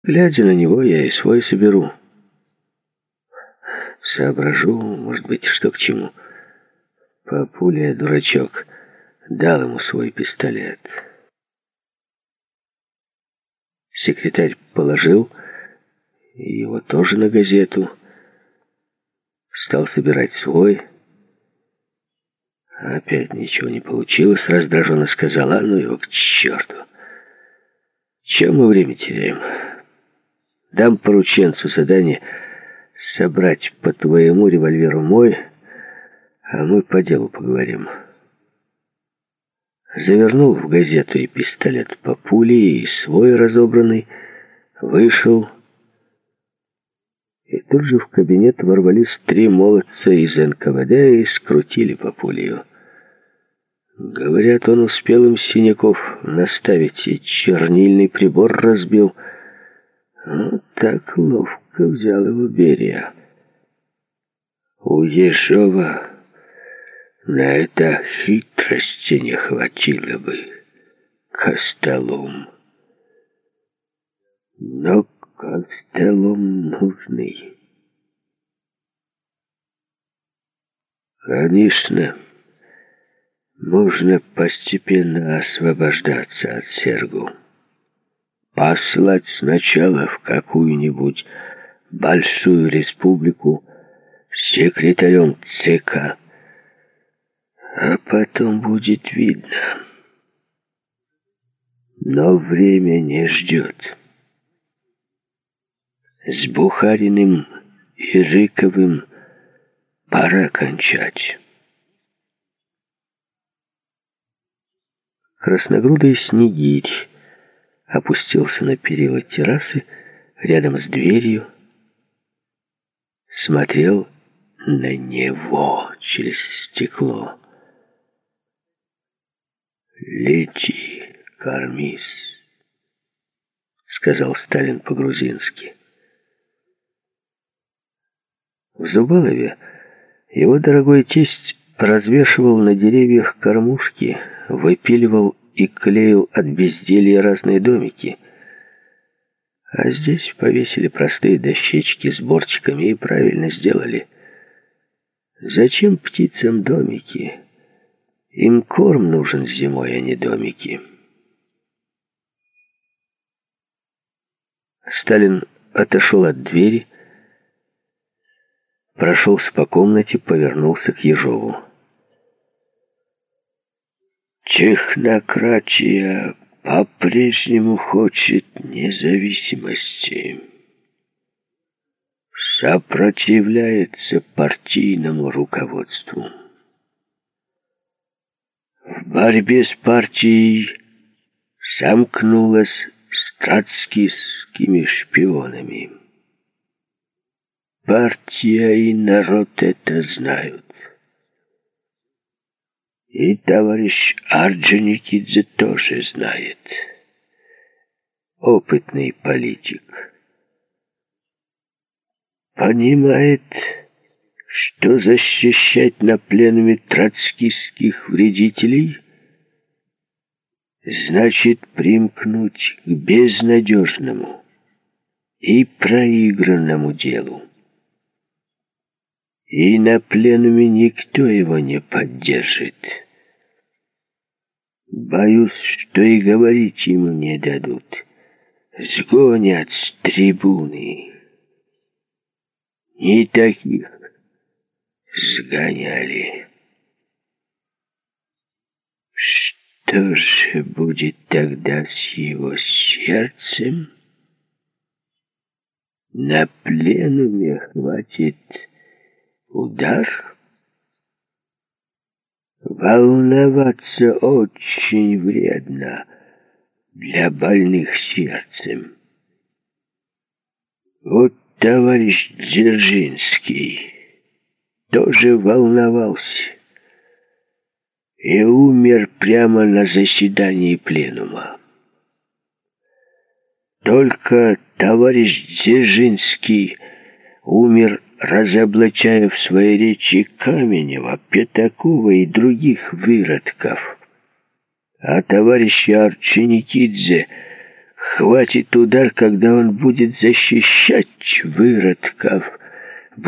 Глядя на него, я и свой соберу. Соображу, может быть, что к чему. Папуля, дурачок, дал ему свой пистолет. Секретарь положил его тоже на газету. Стал собирать свой. Опять ничего не получилось. Раздраженно сказала: ну его к черту. Чем мы время теряем? Дам порученцу задание собрать по твоему револьверу мой, а мы по делу поговорим. Завернул в газету и пистолет папули, и свой разобранный, вышел. И тут же в кабинет ворвались 3 молодца из НКВД и скрутили папулью. Говорят, он успел им синяков наставить и чернильный прибор разбил. Вот так ловко взял его Берия. У Ежова на это хитрости не хватило бы. Костолом. Но Костолом нужный. Конечно, нужно постепенно освобождаться от Сергу. Послать сначала в какую-нибудь большую республику секретарем ЦК, а потом будет видно. Но время не ждет. С Бухариным и Рыковым пора кончать. Красногрудый снегирь опустился на перила террасы рядом с дверью, смотрел на него через стекло. «Лети, кормись», — сказал Сталин по-грузински. В Зубалове его дорогой тесть развешивал на деревьях кормушки, выпиливал и клеил от безделья разные домики. А здесь повесили простые дощечки с бортиками и правильно сделали. Зачем птицам домики? Им корм нужен зимой, а не домики. Сталин отошел от двери, прошелся по комнате, повернулся к Ежову. Технократия по-прежнему хочет независимости. Сопротивляется партийному руководству. В борьбе с партией сомкнулась с троцкистскими шпионами. Партия и народ это знают. И товарищ Орджоникидзе тоже знает. Опытный политик. Понимает, что защищать на пленуме троцкистских вредителей значит примкнуть к безнадежному и проигранному делу. И на пленуме никто его не поддержит. Боюсь, что и говорить ему не дадут. Сгонят с трибуны. Не таких сгоняли. Что же будет тогда с его сердцем? На пленуме хватит удар? Волноваться очень вредно для больных сердцем. Вот товарищ Дзержинский тоже волновался и умер прямо на заседании пленума. Только товарищ Дзержинский умер, разоблачая в своей речи Каменева, Пятакова и других выродков. А товарища Орджоникидзе Хватит удар, когда он будет защищать выродков.